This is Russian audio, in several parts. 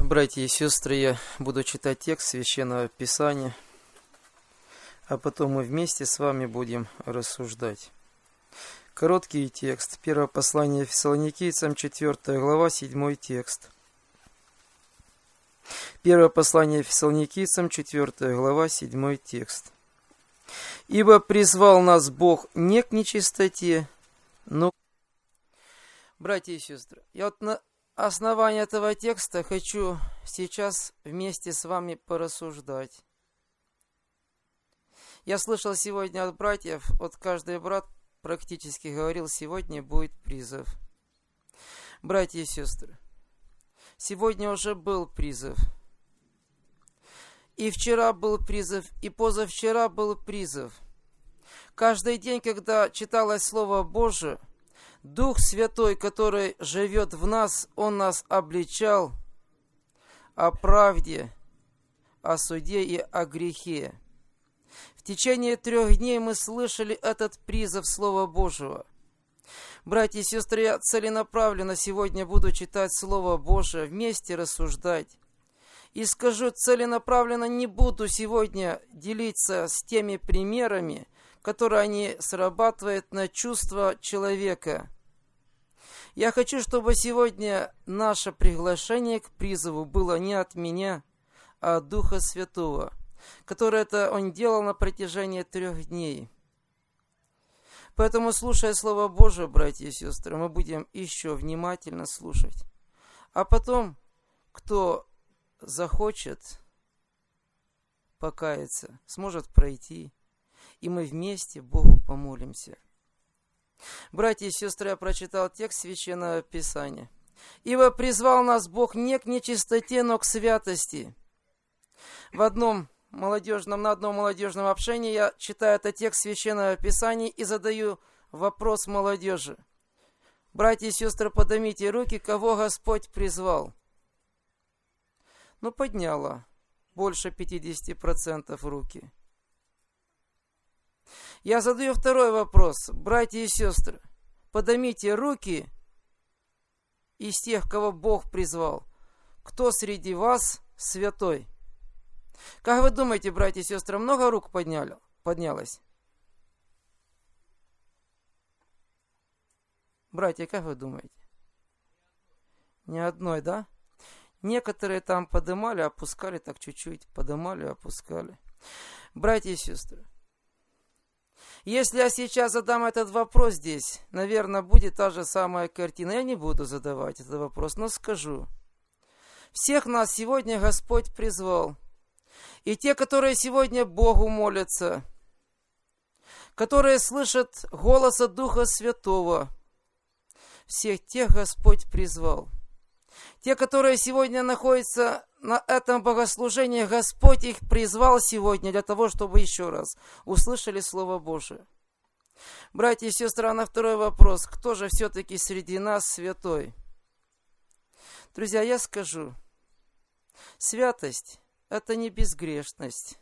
Братья и сестры, я буду читать текст Священного Писания, а потом мы вместе с вами будем рассуждать. Короткий текст. Первое послание Фессалоникийцам, 4 глава, 7 текст. Первое послание Фессалоникийцам, 4 глава, 7 текст. «Ибо призвал нас Бог не к нечистоте, но...» Братья и сестры, я вот на основании этого текста хочу сейчас вместе с вами порассуждать. Я слышал сегодня от братьев, вот каждый брат практически говорил, сегодня будет призыв. Братья и сестры, сегодня уже был призыв. И вчера был призыв, и позавчера был призыв. Каждый день, когда читалось Слово Божие, Дух Святой, который живет в нас, Он нас обличал о правде, о суде и о грехе. В течение 3 дней мы слышали этот призыв Слова Божьего. Братья и сестры, я целенаправленно сегодня буду читать Слово Божие, вместе рассуждать. И скажу целенаправленно, не буду сегодня делиться с теми примерами, которые они срабатывают на чувства человека. Я хочу, чтобы сегодня наше приглашение к призыву было не от меня, а от Духа Святого, который это Он делал на протяжении 3 дней. Поэтому, слушая Слово Божие, братья и сестры, мы будем еще внимательно слушать. А потом, кто захочет покаяться, сможет пройти, и мы вместе Богу помолимся. Братья и сестры, я прочитал текст Священного Писания. «Ибо призвал нас Бог не к нечистоте, но к святости». На одном молодежном общении я читаю этот текст Священного Писания и задаю вопрос молодежи. Братья и сестры, поднимите руки, кого Господь призвал. Подняла больше 50% руки. Я задаю второй вопрос. Братья и сестры, поднимите руки из тех, кого Бог призвал. Кто среди вас святой? Как вы думаете, братья и сестры, много рук поднялось? Братья, как вы думаете? Ни одной, да? Некоторые там поднимали, опускали так чуть-чуть, поднимали, опускали. Братья и сестры, если я сейчас задам этот вопрос здесь, наверное, будет та же самая картина. Я не буду задавать этот вопрос, но скажу. Всех нас сегодня Господь призвал. И те, которые сегодня Богу молятся, которые слышат голоса Духа Святого, всех тех Господь призвал. Те, которые сегодня находятся на этом богослужении, Господь их призвал сегодня для того, чтобы еще раз услышали Слово Божие. Братья и сестры, на второй вопрос. Кто же все-таки среди нас святой? Друзья, я скажу. Святость – это не безгрешность.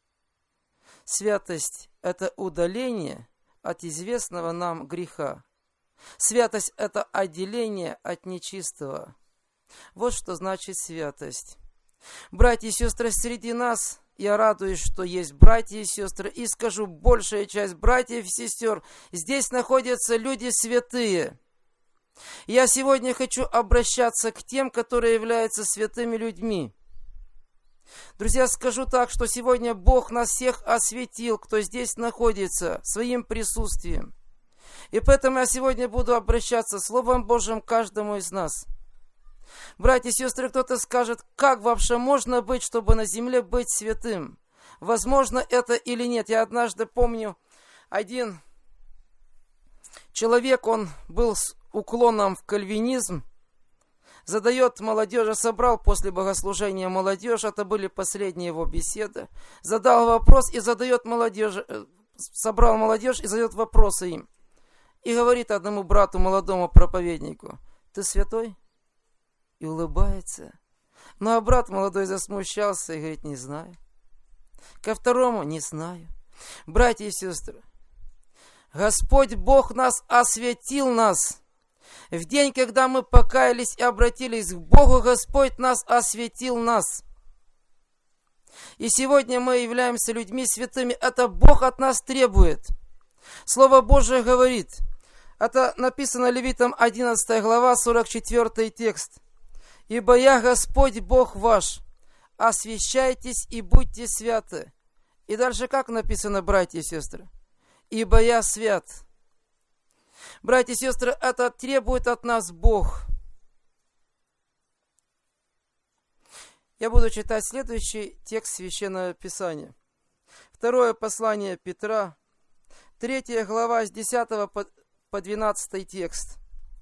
Святость – это удаление от известного нам греха. Святость – это отделение от нечистого. Вот что значит святость. Братья и сестры, среди нас, я радуюсь, что есть братья и сестры, и скажу, большая часть братьев и сестер, здесь находятся люди святые. Я сегодня хочу обращаться к тем, которые являются святыми людьми. Друзья, скажу так, что сегодня Бог нас всех осветил, кто здесь находится, своим присутствием. И поэтому я сегодня буду обращаться Словом Божьим к каждому из нас. Братья и сестры, кто-то скажет, как вообще можно быть, чтобы на земле быть святым? Возможно это или нет? Я однажды помню, один человек, он был с уклоном в кальвинизм, задает молодежи, собрал после богослужения молодежь, это были последние его беседы, задал вопрос и задает молодежи, собрал молодежь и задает вопросы им. И говорит одному брату, молодому проповеднику, ты святой? И улыбается. Ну а брат молодой засмущался и говорит, не знаю. Ко второму, не знаю. Братья и сестры, Господь Бог нас осветил нас. В день, когда мы покаялись и обратились к Богу, Господь нас осветил нас. И сегодня мы являемся людьми святыми. Это Бог от нас требует. Слово Божие говорит, это написано Левитам 11 глава, 44 текст. «Ибо я Господь Бог ваш, освящайтесь и будьте святы». И дальше как написано, братья и сестры? «Ибо я свят». Братья и сестры, это требует от нас Бог. Я буду читать следующий текст Священного Писания. Второе послание Петра, 3 глава, с 10 по 12 текст.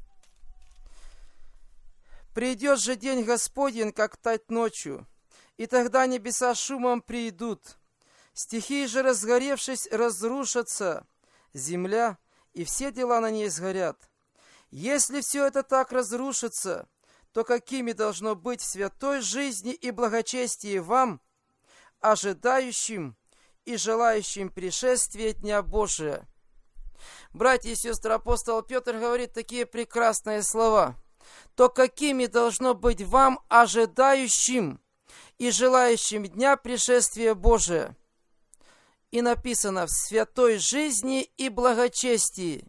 «Придет же день Господень, как тать ночью, и тогда небеса шумом придут, стихии же, разгоревшись, разрушатся, земля и все дела на ней сгорят. Если все это так разрушится, то какими должно быть в святой жизни и благочестии вам, ожидающим и желающим пришествия Дня Божия?» Братья и сестры, апостол Петр говорит такие прекрасные слова. «То какими должно быть вам, ожидающим и желающим Дня пришествия Божия?» И написано: «в святой жизни и благочестии».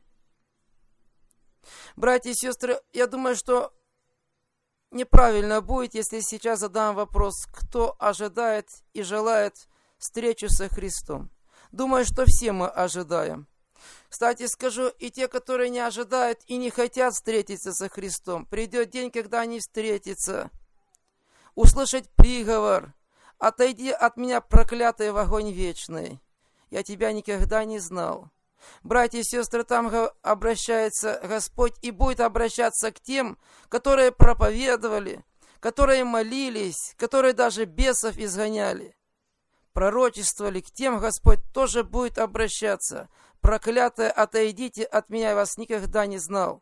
Братья и сестры, я думаю, что неправильно будет, если сейчас задам вопрос, кто ожидает и желает встречу со Христом. Думаю, что все мы ожидаем. Кстати, скажу, и те, которые не ожидают и не хотят встретиться со Христом, придет день, когда они встретятся, услышать приговор: «Отойди от меня, проклятый, в огонь вечный. Я тебя никогда не знал». Братья и сестры, там обращается Господь и будет обращаться к тем, которые проповедовали, которые молились, которые даже бесов изгоняли, пророчествовали. К тем Господь тоже будет обращаться: «Проклятые, отойдите от меня, я вас никогда не знал».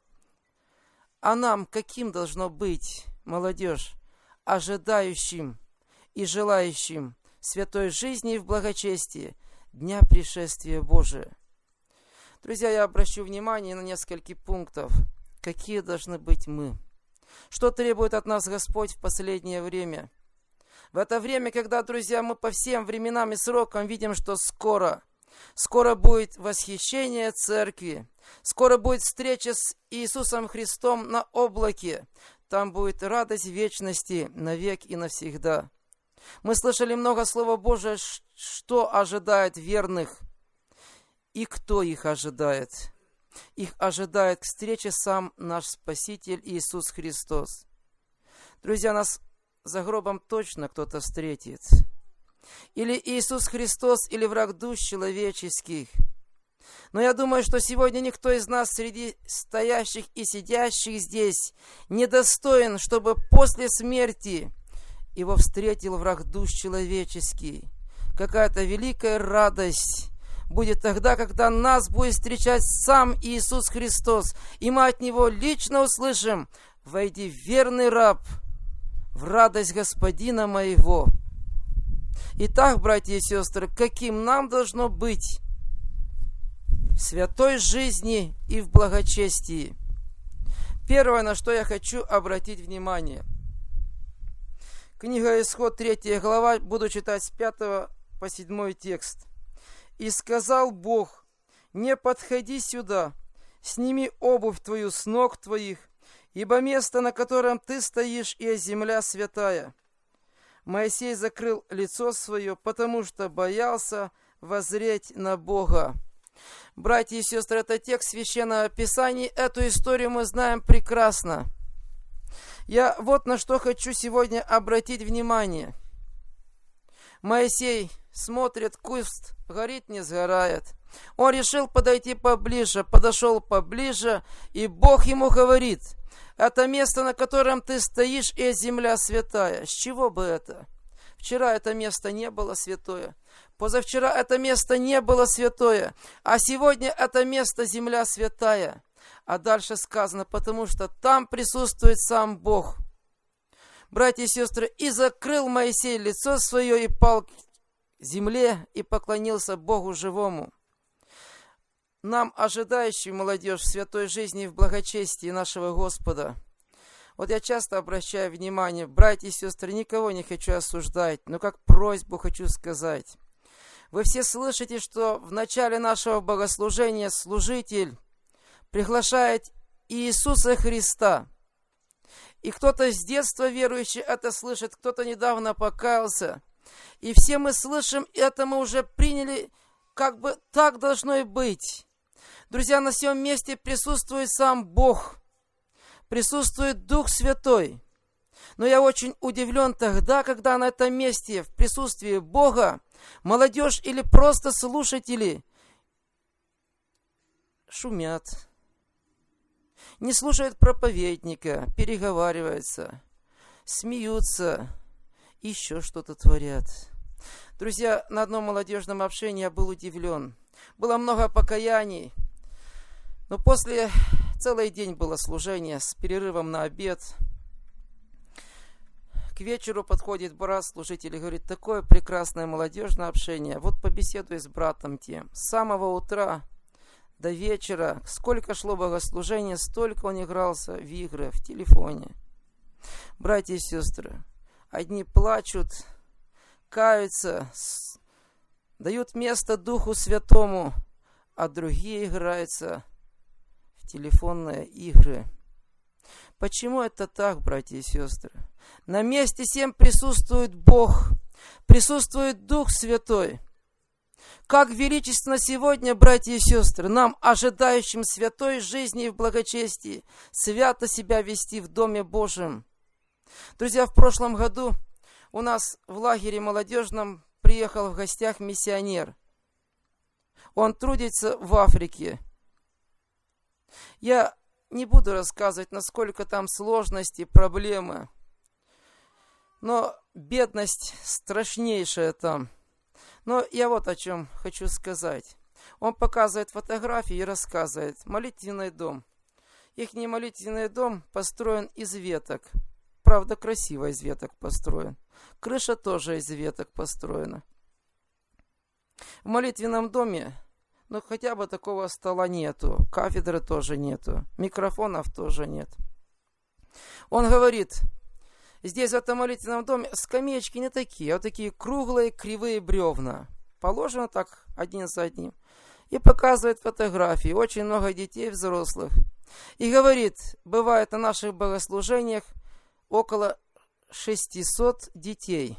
А нам каким должно быть, молодежь? Ожидающим и желающим святой жизни и в благочестии Дня пришествия Божия. Друзья, я обращу внимание на несколько пунктов. Какие должны быть мы? Что требует от нас Господь в последнее время? В это время, когда, друзья, мы по всем временам и срокам видим, что скоро будет восхищение церкви, скоро будет встреча с Иисусом Христом на облаке, там будет радость вечности навек и навсегда. Мы слышали много Слова Божия, что ожидает верных и кто их ожидает. Их ожидает к встрече сам наш Спаситель Иисус Христос. Друзья, нас за гробом точно кто-то встретит. Или Иисус Христос, или враг душ человеческих. Но я думаю, что сегодня никто из нас среди стоящих и сидящих здесь недостоин, чтобы после смерти его встретил враг душ человеческий. Какая-то великая радость будет тогда, когда нас будет встречать сам Иисус Христос, и мы от Него лично услышим: «Войди, верный раб, в радость Господина моего». Итак, братья и сестры, каким нам должно быть в святой жизни и в благочестии? Первое, на что я хочу обратить внимание. Книга Исход, 3 глава, буду читать с 5 по 7 текст. «И сказал Бог: не подходи сюда, сними обувь твою с ног твоих, ибо место, на котором ты стоишь, и земля святая». Моисей закрыл лицо свое, потому что боялся воззреть на Бога. Братья и сестры, это текст Священного Писания, эту историю мы знаем прекрасно. Я вот на что хочу сегодня обратить внимание. Моисей смотрит, куст горит, не сгорает. Он решил подойти поближе, подошел поближе, и Бог ему говорит: «Это место, на котором ты стоишь, и земля святая». С чего бы это? Вчера это место не было святое, позавчера это место не было святое, а сегодня это место земля святая. А дальше сказано: потому что там присутствует сам Бог. Братья и сестры, и закрыл Моисей лицо свое, и пал к земле, и поклонился Богу живому. нам, ожидающим молодежь в святой жизни и в благочестии нашего Господа. Вот я часто обращаю внимание, братья и сестры, никого не хочу осуждать, но как просьбу хочу сказать. Вы все слышите, что в начале нашего богослужения служитель приглашает Иисуса Христа. И кто-то с детства верующий это слышит, кто-то недавно покаялся. И все мы слышим, это мы уже приняли, как бы так должно и быть. Друзья, на всем месте присутствует сам Бог, присутствует Дух Святой. Но я очень удивлен тогда, когда на этом месте, в присутствии Бога, молодежь или просто слушатели шумят, не слушают проповедника, переговариваются, смеются, еще что-то творят. Друзья, на одном молодежном общении я был удивлен. Было много покаяний, но после целый день было служение с перерывом на обед. К вечеру подходит брат, служитель, и говорит: такое прекрасное молодежное общение. Вот побеседуй с братом тем. С самого утра до вечера, сколько шло богослужение, столько он игрался в игры, в телефоне. Братья и сестры, одни плачут, каются, дают место Духу Святому, а другие играются в телефонные игры. Почему это так, братья и сестры? На месте всем присутствует Бог, присутствует Дух Святой. Как величественно сегодня, братья и сестры, нам, ожидающим святой жизни и в благочестии, свято себя вести в Доме Божьем. Друзья, в прошлом году у нас в лагере молодежном приехал в гостях миссионер. Он трудится в Африке. Я не буду рассказывать, насколько там сложности, проблемы. Но бедность страшнейшая там. Но я вот о чем хочу сказать. Он показывает фотографии и рассказывает. Молитвенный дом. Ихний молитвенный дом построен из веток. Правда, красиво из веток построен. Крыша тоже из веток построена. В молитвенном доме, хотя бы такого стола нету. Кафедры тоже нету. Микрофонов тоже нет. Он говорит: здесь в этом молитвенном доме скамеечки не такие, а вот такие круглые, кривые бревна. Положено так один за одним. И показывает фотографии. Очень много детей, взрослых. И говорит, бывает на наших богослужениях около 600 детей.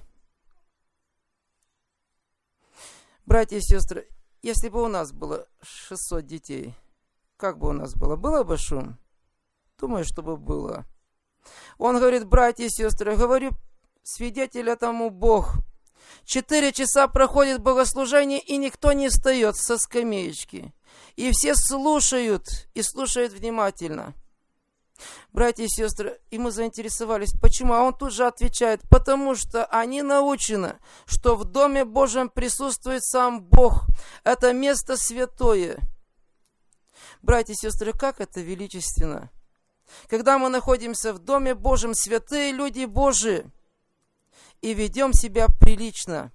Братья и сестры, если бы у нас было 600 детей, как бы у нас было? Было бы шум? Думаю, чтобы было. Он говорит: братья и сестры, говорю, свидетель этому Бог. 4 часа проходит богослужение, и никто не встает со скамеечки. И все слушают, и слушают внимательно. Братья и сестры, и мы заинтересовались, почему? А он тут же отвечает: потому что они научены, что в Доме Божьем присутствует сам Бог. Это место святое. Братья и сестры, как это величественно! Когда мы находимся в Доме Божьем, святые люди Божии, и ведем себя прилично.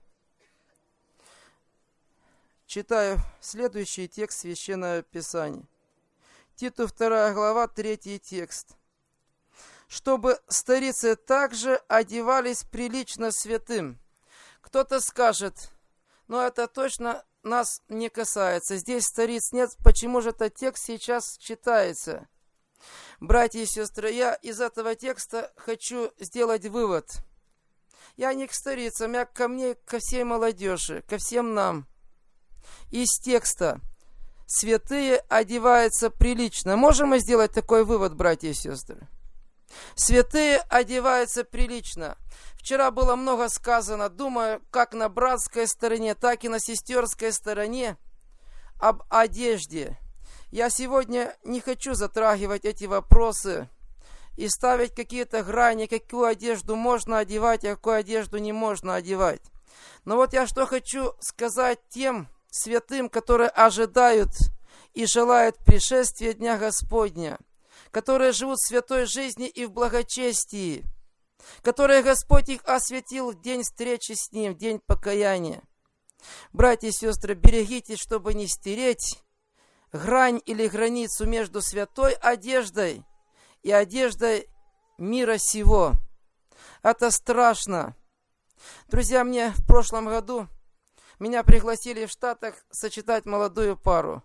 Читаю следующий текст Священного Писания. Титу 2 глава, 3 текст. «Чтобы старицы также одевались прилично святым». Кто-то скажет: это точно нас не касается. Здесь стариц нет. Почему же этот текст сейчас читается? Братья и сестры, я из этого текста хочу сделать вывод. Я не к старицам, я ко мне, ко всей молодежи, ко всем нам. Из текста: святые одеваются прилично. Можем мы сделать такой вывод, братья и сестры? Святые одеваются прилично. Вчера было много сказано, думаю, как на братской стороне, так и на сестерской стороне, об одежде. Я сегодня не хочу затрагивать эти вопросы и ставить какие-то грани, какую одежду можно одевать, а какую одежду не можно одевать. Но вот я что хочу сказать тем святым, которые ожидают и желают пришествия Дня Господня, которые живут в святой жизни и в благочестии, которые Господь их осветил в день встречи с Ним, в день покаяния. Братья и сестры, берегитесь, чтобы не стереть грань или границу между святой одеждой и одеждой мира сего. Это страшно. Друзья, мне в прошлом году меня пригласили в Штатах сочетать молодую пару.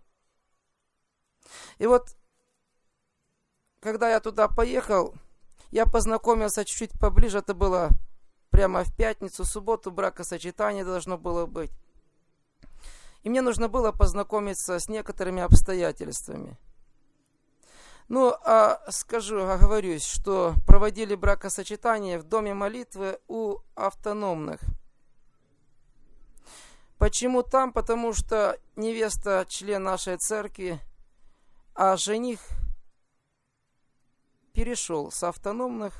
И вот, когда я туда поехал, я познакомился чуть-чуть поближе. Это было прямо в пятницу, в субботу бракосочетание должно было быть. И мне нужно было познакомиться с некоторыми обстоятельствами. Ну, оговорюсь, что проводили бракосочетание в доме молитвы у автономных. Почему там? Потому что невеста член нашей церкви, а жених перешел с автономных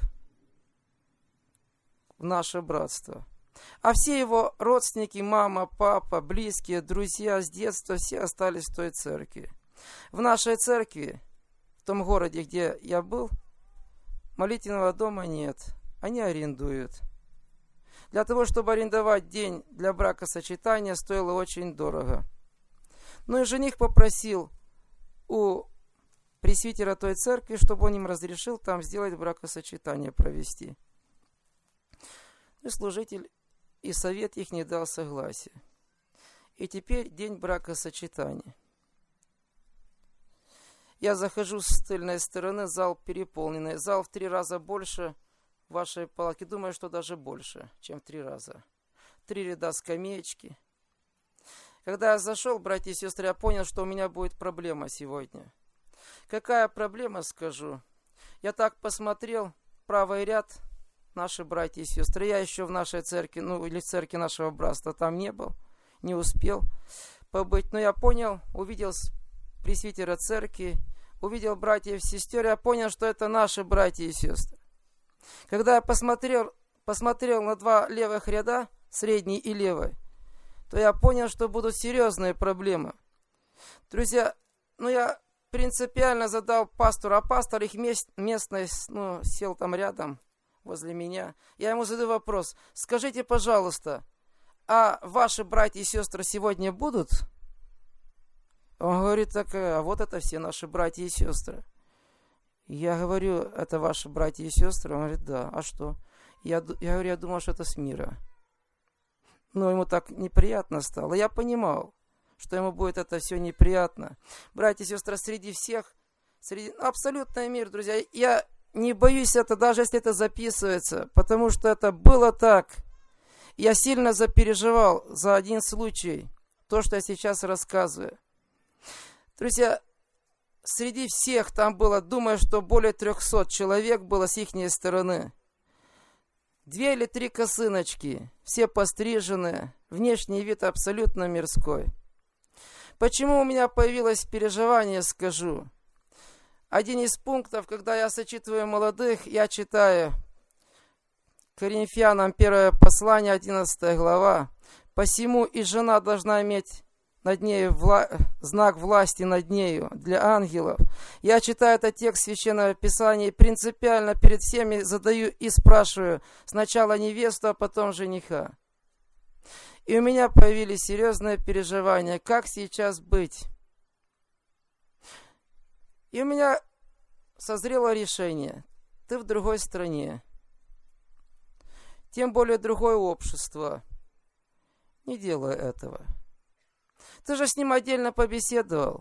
в наше братство. А все его родственники, мама, папа, близкие, друзья с детства, все остались в той церкви. В нашей церкви, в том городе, где я был, молитвенного дома нет. Они арендуют. Для того, чтобы арендовать день для бракосочетания, стоило очень дорого. Ну и жених попросил у пресвитера той церкви, чтобы он им разрешил там сделать бракосочетание, провести. И служитель и совет их не дал согласия. И теперь день бракосочетания. Я захожу с тыльной стороны, зал переполненный. Зал в 3 раза больше вашей палатки. Думаю, что даже больше, чем в 3 раза. 3 ряда скамеечки. Когда я зашел, братья и сестры, я понял, что у меня будет проблема сегодня. Какая проблема, скажу? Я так посмотрел, правый ряд, наши братья и сестры. Я еще в нашей церкви, или в церкви нашего братства там не был, не успел побыть. Но я понял, увидел пресвитера церкви, увидел братьев и сестер, я понял, что это наши братья и сестры. Когда я посмотрел на 2 левых ряда, средний и левый, то я понял, что будут серьезные проблемы. Друзья, я принципиально задал пастору, а пастор их местный, сел там рядом, возле меня. Я ему задаю вопрос: скажите, пожалуйста, а ваши братья и сестры сегодня будут? Он говорит: так, а вот это все наши братья и сестры. Я говорю: это ваши братья и сестры? Он говорит: да. А что? Я говорю: я думал, что это с мира. Но ему так неприятно стало. Я понимал, что ему будет это все неприятно. Братья и сестры, среди абсолютный мир, друзья. Я не боюсь это, даже если это записывается, потому что это было так. Я сильно запереживал за один случай, то, что я сейчас рассказываю. Друзья, среди всех там было, думаю, что более 300 человек было с ихней стороны. 2 или 3 косыночки, все постриженные, внешний вид абсолютно мирской. Почему у меня появилось переживание, скажу. Один из пунктов, когда я сочетываю молодых, я читаю Коринфянам 1 послание, 11 глава. «Посему и жена должна иметь над нею знак власти над нею для ангелов». Я читаю этот текст Священного Писания и принципиально перед всеми задаю и спрашиваю сначала невесту, а потом жениха. И у меня появились серьезные переживания, как сейчас быть. И у меня созрело решение: ты в другой стране, тем более другое общество. Не делай этого. Ты же с ним отдельно побеседовал.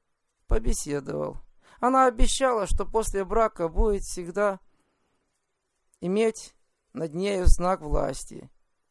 Она обещала, что после брака будет всегда иметь над нею знак власти.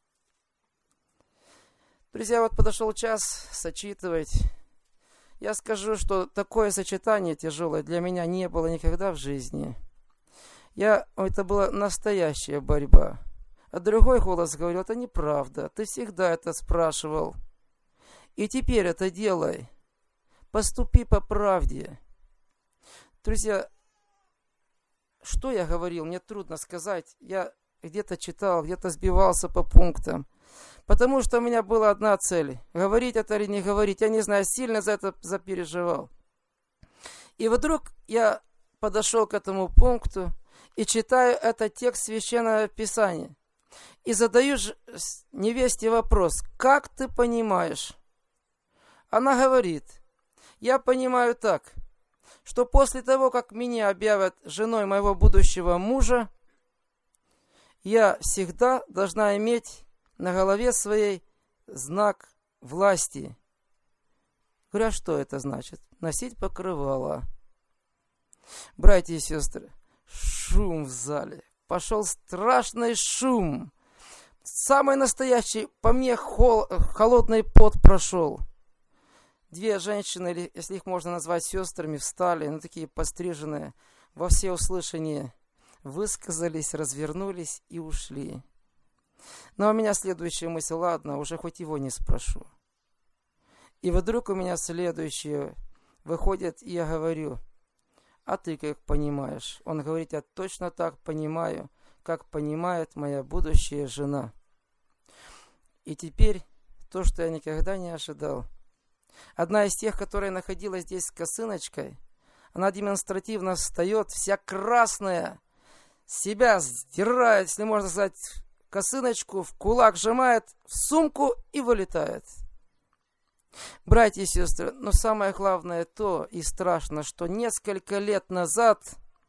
Друзья, вот подошел час сочетывать. Я скажу, что такое сочетание тяжелое для меня не было никогда в жизни. Это была настоящая борьба. А другой голос говорил: это неправда, ты всегда это спрашивал. И теперь это делай. Поступи по правде. Друзья, что я говорил, мне трудно сказать. Я где-то читал, где-то сбивался по пунктам. Потому что у меня была одна цель: говорить это или не говорить. Я не знаю, сильно за это запереживал. И вдруг я подошел к этому пункту и читаю этот текст Священного Писания. И задаю невесте вопрос: как ты понимаешь? Она говорит: Я понимаю так, что после того, как меня объявят женой моего будущего мужа, я всегда должна иметь на голове своей знак власти. Говорю, а что это значит? Носить покрывало. Братья и сестры, шум в зале. Пошел страшный шум. Самый настоящий, по мне, холодный пот прошел. Две женщины, если их можно назвать сестрами, встали, такие постриженные, во всеуслышание высказались, развернулись и ушли. Но у меня следующая мысль, ладно, уже хоть его не спрошу. И вдруг у меня следующее выходит, и я говорю, а ты как понимаешь? Он говорит, я точно так понимаю, как понимает моя будущая жена. И теперь то, что я никогда не ожидал. Одна из тех, которая находилась здесь с косыночкой, она демонстративно встает, вся красная, себя сдирает, если можно сказать, косыночку, в кулак сжимает, в сумку и вылетает. Братья и сестры, но самое главное то и страшно, что несколько лет назад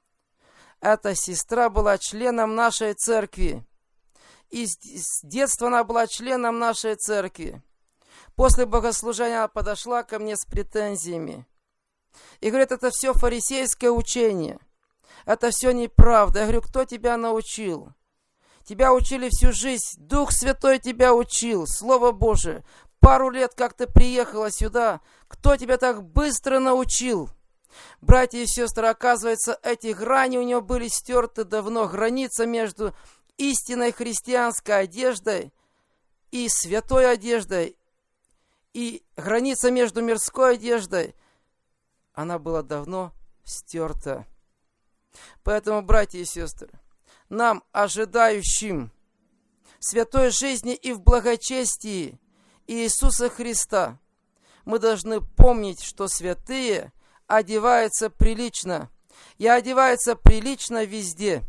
эта сестра была членом нашей церкви. И с детства она была членом нашей церкви. После богослужения она подошла ко мне с претензиями. И говорит, это все фарисейское учение. Это все неправда. Я говорю, кто тебя научил? Тебя учили всю жизнь. Дух Святой тебя учил. Слово Божие. Пару лет, как ты приехала сюда. Кто тебя так быстро научил? Братья и сестры, оказывается, эти грани у него были стерты давно. Граница между истинной христианской одеждой и святой одеждой, и граница между мирской одеждой, она была давно стерта. Поэтому, братья и сестры, нам, ожидающим святой жизни и в благочестии Иисуса Христа, мы должны помнить, что святые одеваются прилично. И одеваются прилично везде.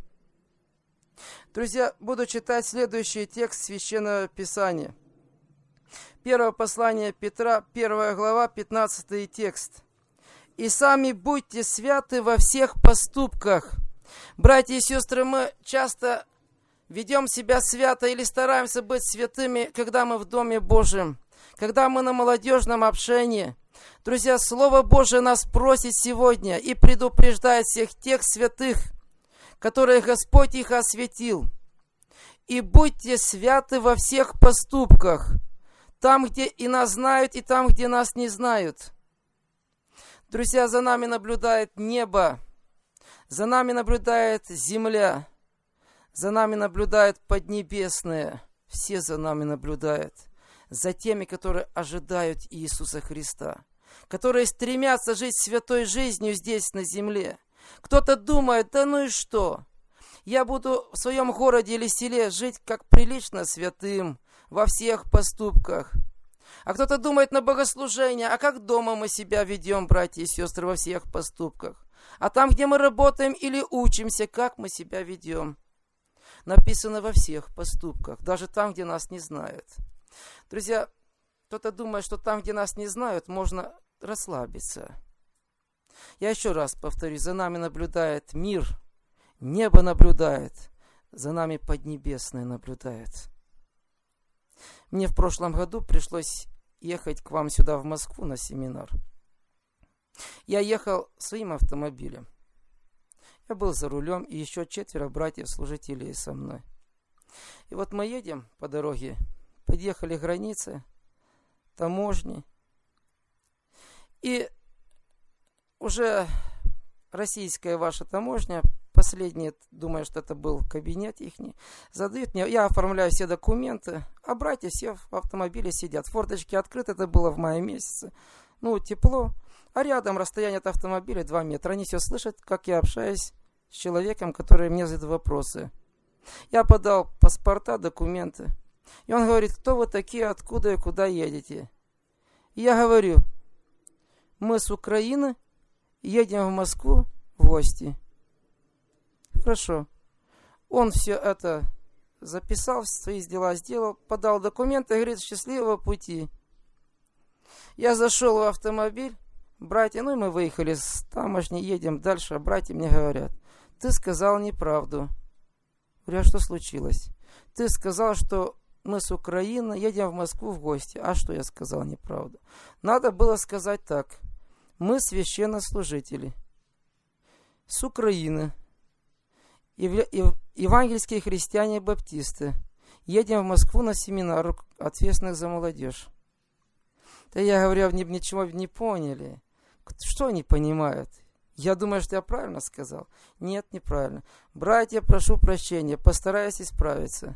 Друзья, буду читать следующий текст Священного Писания. Первое послание Петра, 1 глава, 15 текст. «И сами будьте святы во всех поступках». Братья и сестры, мы часто ведем себя свято или стараемся быть святыми, когда мы в Доме Божьем, когда мы на молодежном общении. Друзья, Слово Божие нас просит сегодня и предупреждает всех тех святых, которые Господь их осветил. «И будьте святы во всех поступках, там, где и нас знают, и там, где нас не знают». Друзья, за нами наблюдает небо, за нами наблюдает земля, за нами наблюдает Поднебесное, все за нами наблюдают, за теми, которые ожидают Иисуса Христа, которые стремятся жить святой жизнью здесь на земле. Кто-то думает, да ну и что? Я буду в своем городе или селе жить как прилично святым во всех поступках. А кто-то думает на богослужение, а как дома мы себя ведем, братья и сестры, во всех поступках? А там, где мы работаем или учимся, как мы себя ведем? Написано во всех поступках, даже там, где нас не знают. Друзья, кто-то думает, что там, где нас не знают, можно расслабиться. Я еще раз повторю, за нами наблюдает мир, небо наблюдает, за нами Поднебесное наблюдает. Мне в прошлом году пришлось ехать к вам сюда, в Москву, на семинар. Я ехал своим автомобилем. Я был за рулем, и еще 4 братьев-служителей со мной. И вот мы едем по дороге, подъехали к границе, таможни, и уже российская ваша таможня, последняя, думаю, что это был кабинет их, задают мне, я оформляю все документы, а братья все в автомобиле сидят. Форточки открыты, это было в мае месяце. Тепло. А рядом расстояние от автомобиля 2 метра. Они все слышат, как я общаюсь с человеком, который мне задает вопросы. Я подал паспорта, документы. И он говорит, кто вы такие, откуда и куда едете? И я говорю, мы с Украины, едем в Москву в гости. Хорошо. Он все это записал, свои дела сделал, подал документы и говорит, счастливого пути. Я зашел в автомобиль, братья, ну и мы выехали с таможни, едем дальше, а братья мне говорят: ты сказал неправду. Говорю: а что случилось? Ты сказал, что мы с Украины едем в Москву в гости. А что я сказал неправду? Надо было сказать так: мы священнослужители с Украины, евангельские христиане-баптисты, едем в Москву на семинар ответственных за молодежь. Да я говорю, ничего не поняли. Что они понимают? Я думаю, что я правильно сказал. Нет, неправильно. Братья, прошу прощения, постараюсь исправиться.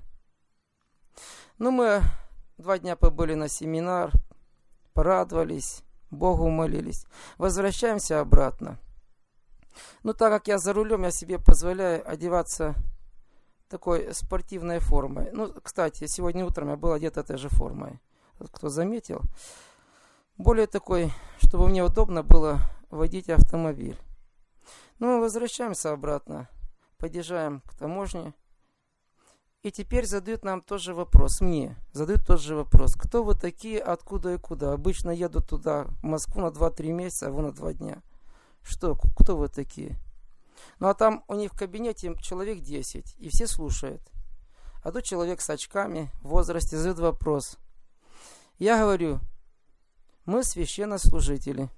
Ну, мы 2 дня побыли на семинар, порадовались, Богу молились. Возвращаемся обратно. Ну, так как я за рулем, я себе позволяю одеваться такой спортивной формой. Ну, кстати, сегодня утром я был одет этой же формой. Кто заметил? Более такой, чтобы мне удобно было водить автомобиль. Ну, мы возвращаемся обратно, подъезжаем к таможне. И теперь задают нам тоже вопрос, мне задают тот же вопрос: кто вы такие, откуда и куда? Обычно едут туда, в Москву на 2-3 месяца, а вы на 2 дня. Что, кто вы такие? Ну, а там у них в кабинете человек 10, и все слушают. А тут человек с очками в возрасте задает вопрос. Я говорю: мы священнослужители.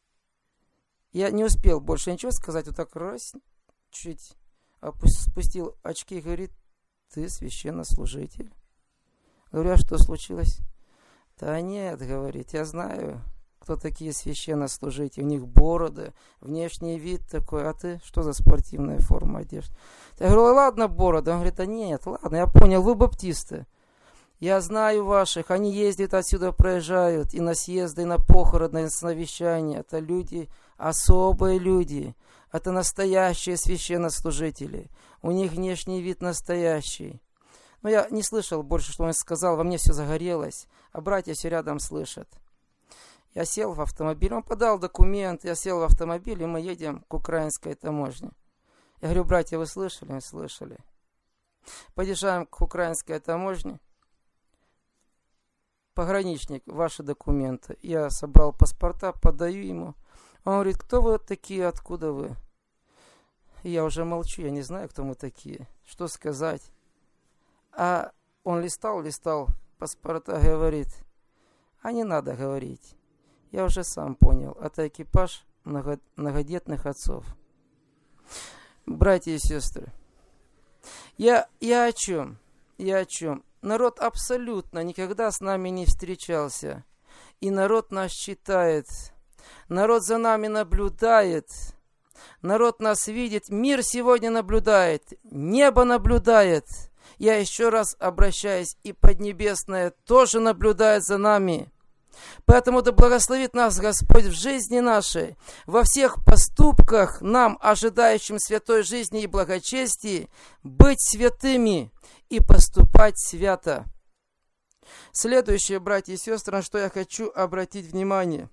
Я не успел больше ничего сказать, вот так раз, чуть спустил очки и говорит: ты священнослужитель? Говорю: а что случилось? Да нет, говорит, я знаю, кто такие священнослужители. У них бороды, внешний вид такой. А ты что за спортивная форма одежды? Я говорю: ладно, борода. Он говорит: а нет, ладно, я понял, вы баптисты. Я знаю ваших, они ездят отсюда, проезжают и на съезды, и на похороны, и на навещания. Это люди, особые люди. Это настоящие священнослужители. У них внешний вид настоящий. Но я не слышал больше, что он сказал. Во мне все загорелось, а братья все рядом слышат. Я сел в автомобиль, он подал документ, я сел в автомобиль, и мы едем к украинской таможне. Я говорю: братья, вы слышали? Мы слышали. Подъезжаем к украинской таможне. Пограничник, ваши документы. Я собрал паспорта, подаю ему. Он говорит: кто вы такие, откуда вы? И я уже молчу, я не знаю, кто мы такие. Что сказать? А он листал паспорта, говорит: а не надо говорить. Я уже сам понял. Это экипаж многодетных отцов. Братья и сестры, я о чем? Народ абсолютно никогда с нами не встречался. И народ нас читает. Народ за нами наблюдает. Народ нас видит. Мир сегодня наблюдает. Небо наблюдает. Я еще раз обращаюсь. И Поднебесное тоже наблюдает за нами. Поэтому да благословит нас Господь в жизни нашей, во всех поступках нам, ожидающим святой жизни и благочестия, быть святыми и поступать свято. Следующее, братья и сестры, на что я хочу обратить внимание.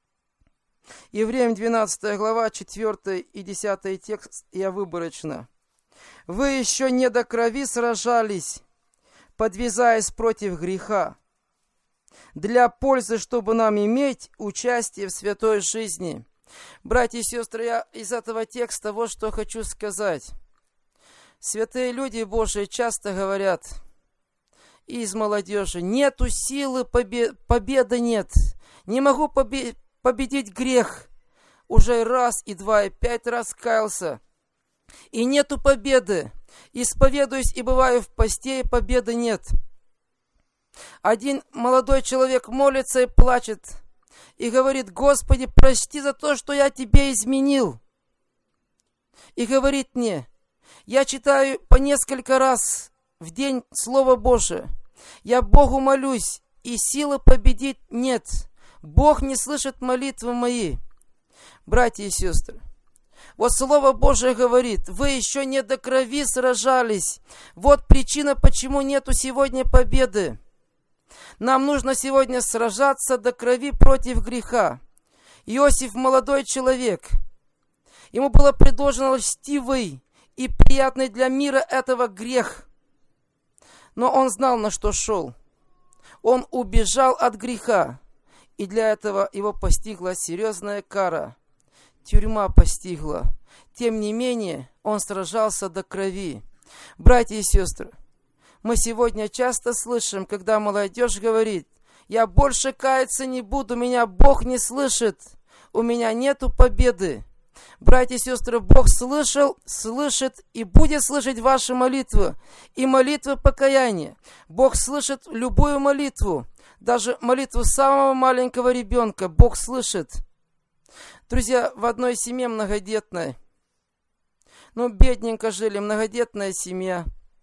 Евреям 12 глава, 4 и 10 текст, я выборочно. Вы еще не до крови сражались, подвязаясь против греха, для пользы, чтобы нам иметь участие в святой жизни. Братья и сестры, я из этого текста вот что хочу сказать. Святые люди Божии часто говорят, и из молодежи: нету силы, победы нет. Не могу победить грех. Уже раз, и 2, и 5 раз каялся. И нету победы. Исповедуюсь и бываю в посте, и победы нет. Один молодой человек молится и плачет, и говорит: Господи, прости за то, что я тебе изменил. И говорит мне: я читаю по несколько раз в день Слово Божие. Я Богу молюсь, и силы победить нет. Бог не слышит молитвы мои. Братья и сестры, вот Слово Божие говорит: вы еще не до крови сражались. Вот причина, почему нету сегодня победы. Нам нужно сегодня сражаться до крови против греха. Иосиф молодой человек. Ему было предложено льстивый и приятный для мира этого грех. Но он знал, на что шел. Он убежал от греха. И для этого его постигла серьезная кара. Тюрьма постигла. Тем не менее, он сражался до крови. Братья и сестры, мы сегодня часто слышим, когда молодежь говорит: «Я больше каяться не буду, меня Бог не слышит, у меня нету победы». Братья и сестры, Бог слышал, слышит и будет слышать ваши молитвы и молитвы покаяния. Бог слышит любую молитву, даже молитву самого маленького ребенка Бог слышит. Друзья, в одной семье многодетной, бедненько жили, многодетная семья.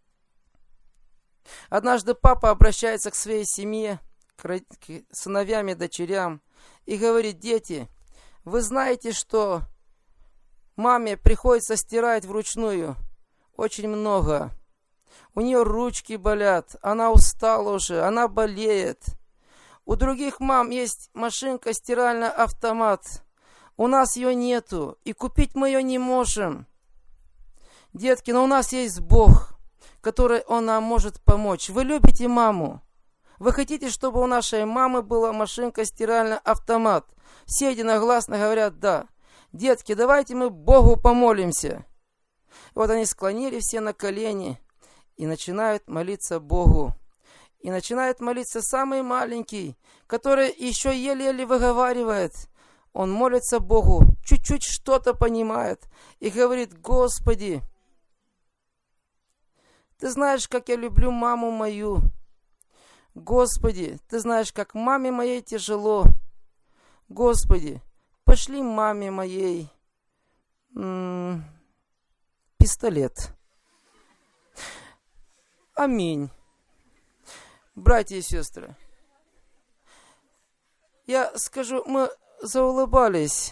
Однажды папа обращается к своей семье, к сыновьям и дочерям, и говорит: «Дети, вы знаете, что маме приходится стирать вручную очень много. У нее ручки болят, она устала уже, она болеет. У других мам есть машинка, стиральный автомат. У нас ее нету, и купить мы ее не можем. Детки, но у нас есть Бог, который Он нам может помочь. Вы любите маму? Вы хотите, чтобы у нашей мамы была машинка, стиральный автомат?» Все единогласно говорят: «Да». Детки, давайте мы Богу помолимся. И вот они склонили все на колени и начинают молиться Богу. И начинает молиться самый маленький, который еще еле-еле выговаривает. Он молится Богу, чуть-чуть что-то понимает и говорит: «Господи, Ты знаешь, как я люблю маму мою. Господи, Ты знаешь, как маме моей тяжело. Господи, пошли маме моей пистолет». Аминь. Братья и сестры, я скажу, мы заулыбались.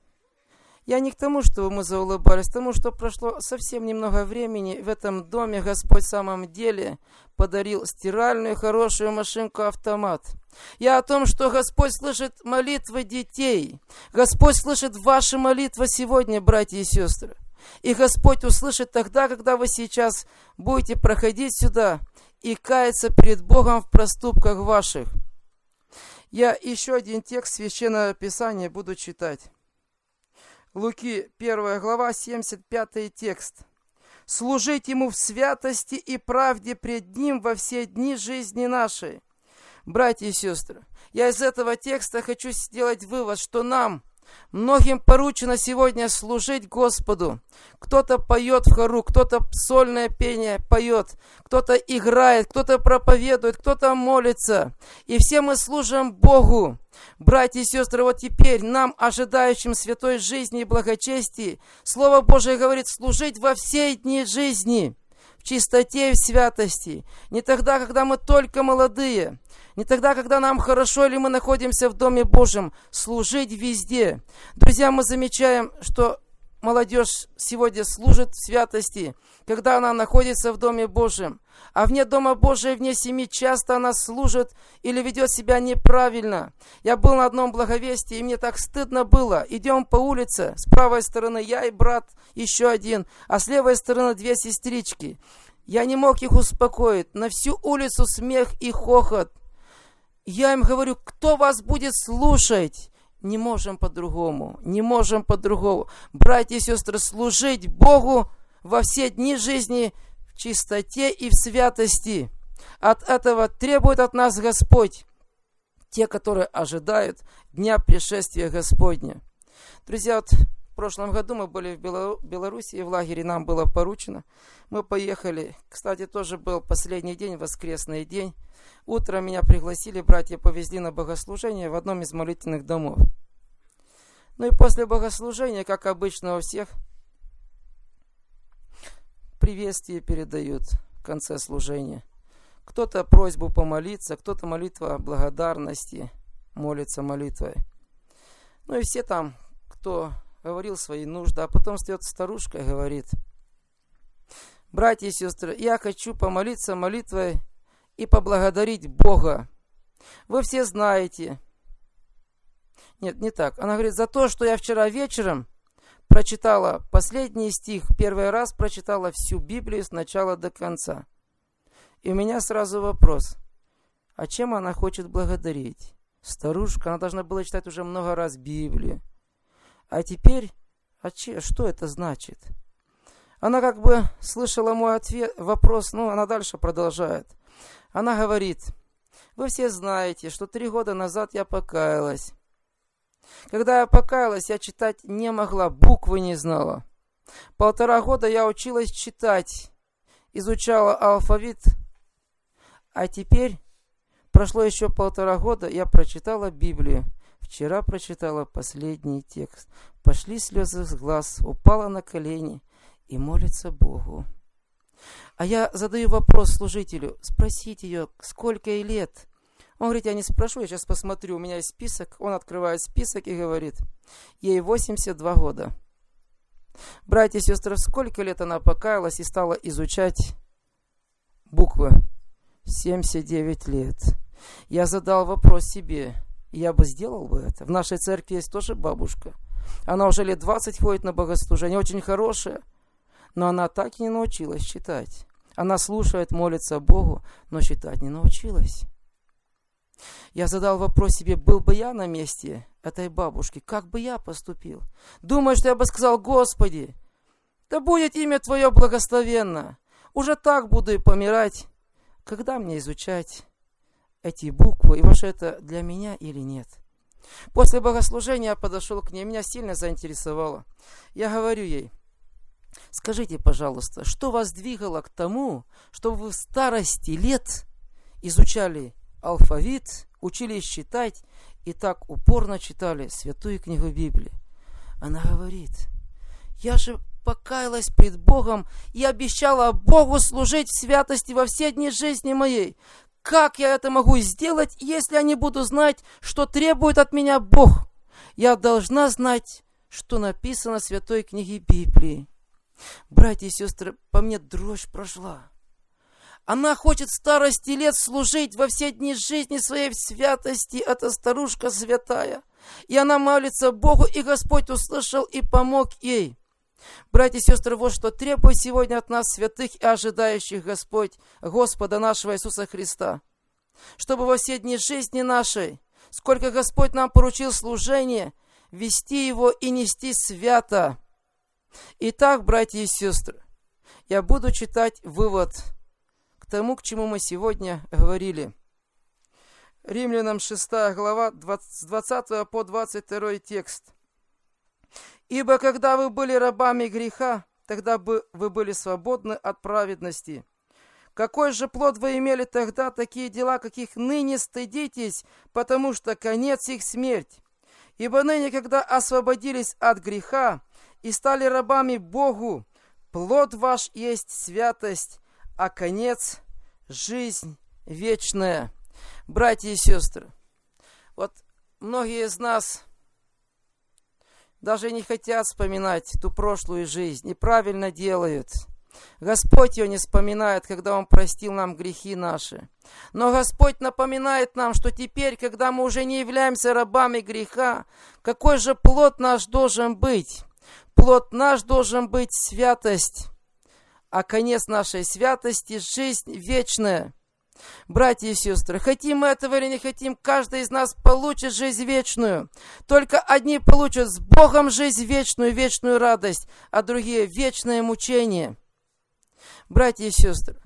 Я не к тому, что мы заулыбались, к тому, что прошло совсем немного времени. В этом доме Господь в самом деле подарил стиральную хорошую машинку-автомат. Я о том, что Господь слышит молитвы детей. Господь слышит ваши молитвы сегодня, братья и сестры. И Господь услышит тогда, когда вы сейчас будете проходить сюда и каяться перед Богом в проступках ваших. Я еще один текст Священного Писания буду читать. Луки, 1 глава, 75 текст. «Служить Ему в святости и правде пред Ним во все дни жизни нашей». Братья и сестры, я из этого текста хочу сделать вывод, что нам, многим поручено сегодня служить Господу. Кто-то поет в хору, кто-то сольное пение поет, кто-то играет, кто-то проповедует, кто-то молится. И все мы служим Богу. Братья и сестры, вот теперь нам, ожидающим святой жизни и благочестия, Слово Божие говорит: служить во все дни жизни, в чистоте и в святости. Не тогда, когда мы только молодые, не тогда, когда нам хорошо или мы находимся в Доме Божьем, служить везде. Друзья, мы замечаем, что молодежь сегодня служит в святости, когда она находится в Доме Божьем. А вне Дома Божия, вне семьи часто она служит или ведет себя неправильно. Я был на одном благовестии, и мне так стыдно было. Идем по улице, с правой стороны я и брат еще один, а с левой стороны две сестрички. Я не мог их успокоить. На всю улицу смех и хохот. Я им говорю: кто вас будет слушать? Не можем по-другому, не можем по-другому. Братья и сестры, служить Богу во все дни жизни в чистоте и в святости. От этого требует от нас Господь, те, которые ожидают дня пришествия Господня. Друзья, вот в прошлом году мы были в Беларуси, в лагере нам было поручено. Мы поехали, кстати, тоже был последний день, воскресный день. Утром меня пригласили, братья повезли на богослужение в одном из молитвенных домов. Ну и после богослужения, как обычно у всех, приветствие передают в конце служения. Кто-то просьбу помолиться, кто-то молитва благодарности, молится молитвой. Ну и все там, кто говорил свои нужды, а потом встает старушка и говорит: братья и сестры, я хочу помолиться молитвой и поблагодарить Бога. Вы все знаете. Нет, не так. Она говорит: за то, что я вчера вечером прочитала последний стих, первый раз прочитала всю Библию с начала до конца. И у меня сразу вопрос: а чем она хочет благодарить? старушка, она должна была читать уже много раз Библию. А теперь, что это значит? Она как бы слышала мой вопрос, она дальше продолжает. Она говорит: вы все знаете, что 3 года назад я покаялась. Когда я покаялась, я читать не могла, буквы не знала. 1,5 года я училась читать, изучала алфавит, а теперь прошло еще 1,5 года, я прочитала Библию. Вчера прочитала последний текст. Пошли слезы с глаз, упала на колени и молится Богу. А я задаю вопрос служителю, спросите ее, сколько ей лет? Он говорит: я не спрошу, я сейчас посмотрю, у меня есть список. Он открывает список и говорит: ей 82 года. Братья и сестры, сколько лет она покаялась и стала изучать буквы? 79 лет. Я задал вопрос себе, я бы сделал бы это. В нашей церкви есть тоже бабушка. Она уже лет 20 ходит на богослужение, очень хорошая, но она так и не научилась читать. Она слушает, молится Богу, но читать не научилась. Я задал вопрос себе, был бы я на месте этой бабушки, как бы я поступил? Думаю, что я бы сказал: Господи, да будет имя Твое благословенно. Уже так буду и помирать. Когда мне изучать эти буквы? И вообще это для меня или нет? После богослужения я подошел к ней, меня сильно заинтересовало. Я говорю ей: скажите, пожалуйста, что вас двигало к тому, чтобы вы в старости лет изучали алфавит, учились читать и так упорно читали Святую книгу Библии? Она говорит: я же покаялась пред Богом и обещала Богу служить в святости во все дни жизни моей. Как я это могу сделать, если я не буду знать, что требует от меня Бог? Я должна знать, что написано в Святой книге Библии. Братья и сестры, по мне дрожь прошла. Она хочет в старости лет служить во все дни жизни своей в святости. Эта старушка святая. И она молится Богу, и Господь услышал и помог ей. Братья и сестры, вот что требует сегодня от нас, святых и ожидающих Господь, Господа нашего Иисуса Христа. Чтобы во все дни жизни нашей, сколько Господь нам поручил служение, вести его и нести свято. Итак, братья и сестры, я буду читать вывод к тому, к чему мы сегодня говорили. Римлянам 6 глава, с 20 по 22 текст. «Ибо когда вы были рабами греха, тогда бы вы были свободны от праведности. Какой же плод вы имели тогда, такие дела, каких ныне стыдитесь, потому что конец их смерть. Ибо ныне, когда освободились от греха и стали рабами Богу, плод ваш есть святость, а конец – жизнь вечная». Братья и сестры, вот многие из нас даже не хотят вспоминать ту прошлую жизнь и правильно делают. Господь ее не вспоминает, когда Он простил нам грехи наши. Но Господь напоминает нам, что теперь, когда мы уже не являемся рабами греха, какой же плод наш должен быть? Плод наш должен быть святость, а конец нашей святости – жизнь вечная. Братья и сестры, хотим мы этого или не хотим, каждый из нас получит жизнь вечную. Только одни получат с Богом жизнь вечную, вечную радость, а другие – вечное мучение. Братья и сестры,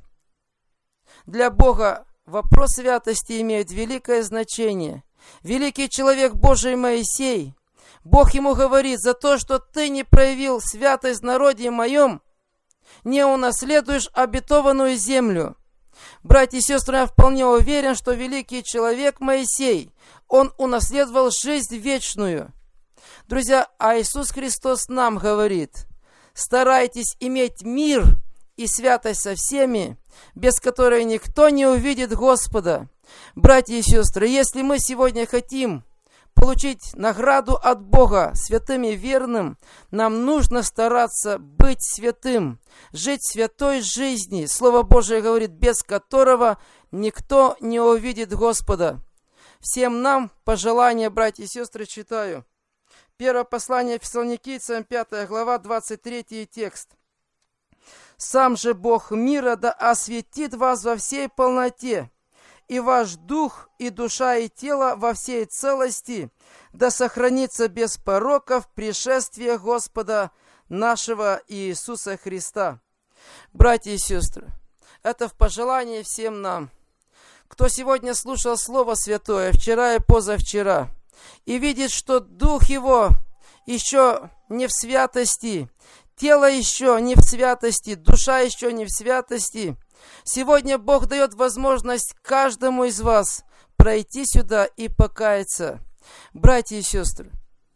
для Бога вопрос святости имеет великое значение. Великий человек Божий Моисей, Бог ему говорит: за то, что ты не проявил святость в народе моем, не унаследуешь обетованную землю. Братья и сестры, я вполне уверен, что великий человек Моисей, он унаследовал жизнь вечную. Друзья, а Иисус Христос нам говорит: старайтесь иметь мир и святость со всеми, без которой никто не увидит Господа. Братья и сестры, если мы сегодня хотим получить награду от Бога святым и верным, нам нужно стараться быть святым, жить святой жизнью. Слово Божие говорит, без которого никто не увидит Господа. Всем нам пожелания, братья и сестры, читаю. Первое послание Фессалоникийцам, 5 глава, 23 текст. «Сам же Бог мира да осветит вас во всей полноте, и ваш дух, и душа, и тело во всей целости, да сохранится без порока в пришествии Господа нашего Иисуса Христа. Братья и сестры, это в пожелание всем нам, кто сегодня слушал Слово Святое вчера и позавчера, и видит, что дух его еще не в святости, тело еще не в святости, душа еще не в святости. Сегодня Бог дает возможность каждому из вас пройти сюда и покаяться. Братья и сестры,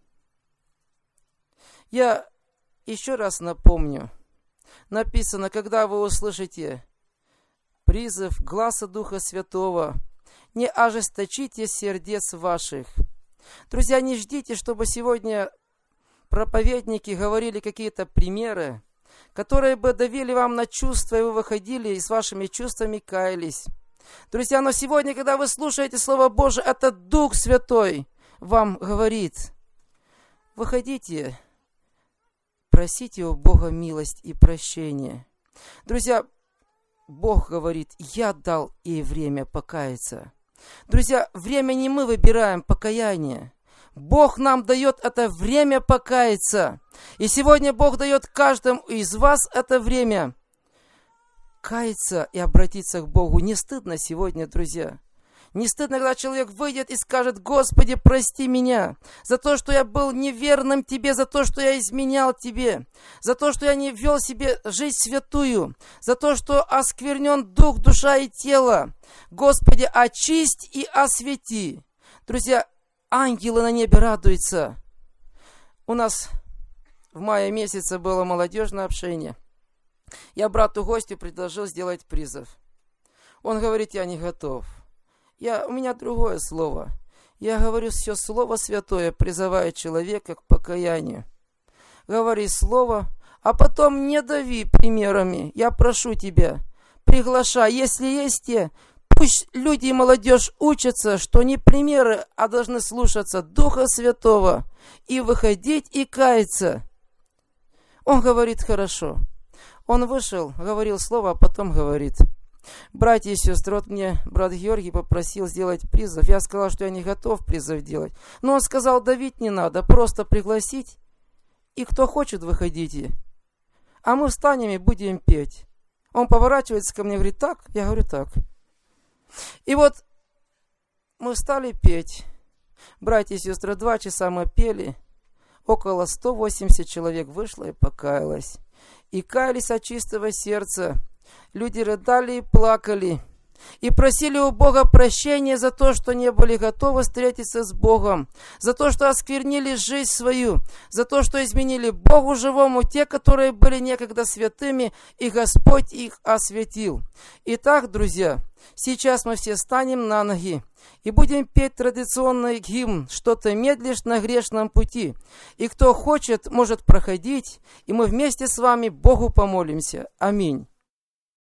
я еще раз напомню, написано, когда вы услышите призыв гласа Духа Святого, не ожесточите сердец ваших. Друзья, не ждите, чтобы сегодня проповедники говорили какие-то примеры, которые бы давили вам на чувства, и вы выходили и с вашими чувствами каялись. Друзья, но сегодня, когда вы слушаете Слово Божие, это Дух Святой вам говорит. Выходите, просите у Бога милость и прощение. Друзья, Бог говорит, я дал ей время покаяться. Друзья, время не мы выбираем, покаяние. Бог нам дает это время покаяться. И сегодня Бог дает каждому из вас это время каяться и обратиться к Богу. Не стыдно сегодня, друзья. Не стыдно, когда человек выйдет и скажет: Господи, прости меня за то, что я был неверным Тебе, за то, что я изменял Тебе, за то, что я не вел себе жизнь святую, за то, что осквернен дух, душа и тело. Господи, очисть и освети. Друзья, ангелы на небе радуются. У нас в мае месяце было молодежное общение. Я брату-гостю предложил сделать призыв. Он говорит: я не готов. У меня другое слово. Я говорю, все Слово Святое призывает человека к покаянию. Говори Слово, а потом не дави примерами. Я прошу тебя, приглашай. Если есть те, пусть люди и молодежь учатся, что не примеры, а должны слушаться Духа Святого и выходить и каяться. Он говорит: хорошо. Он вышел, говорил слово, а потом говорит: братья и сестры, вот мне брат Георгий попросил сделать призыв. Я сказал, что я не готов призыв делать. Но он сказал: давить не надо, просто пригласить. И кто хочет, выходите. А мы встанем и будем петь. Он поворачивается ко мне и говорит: так? Я говорю: так. И вот мы стали петь. Братья и сестры, 2 часа мы пели. Около 180 человек вышло и покаялось. И каялись от чистого сердца. Люди рыдали и плакали. И просили у Бога прощения за то, что не были готовы встретиться с Богом. За то, что осквернили жизнь свою. За то, что изменили Богу живому те, которые были некогда святыми, и Господь их осветил. Итак, друзья, сейчас мы все станем на ноги и будем петь традиционный гимн «Что ты медлишь на грешном пути». И кто хочет, может проходить, и мы вместе с вами Богу помолимся. Аминь.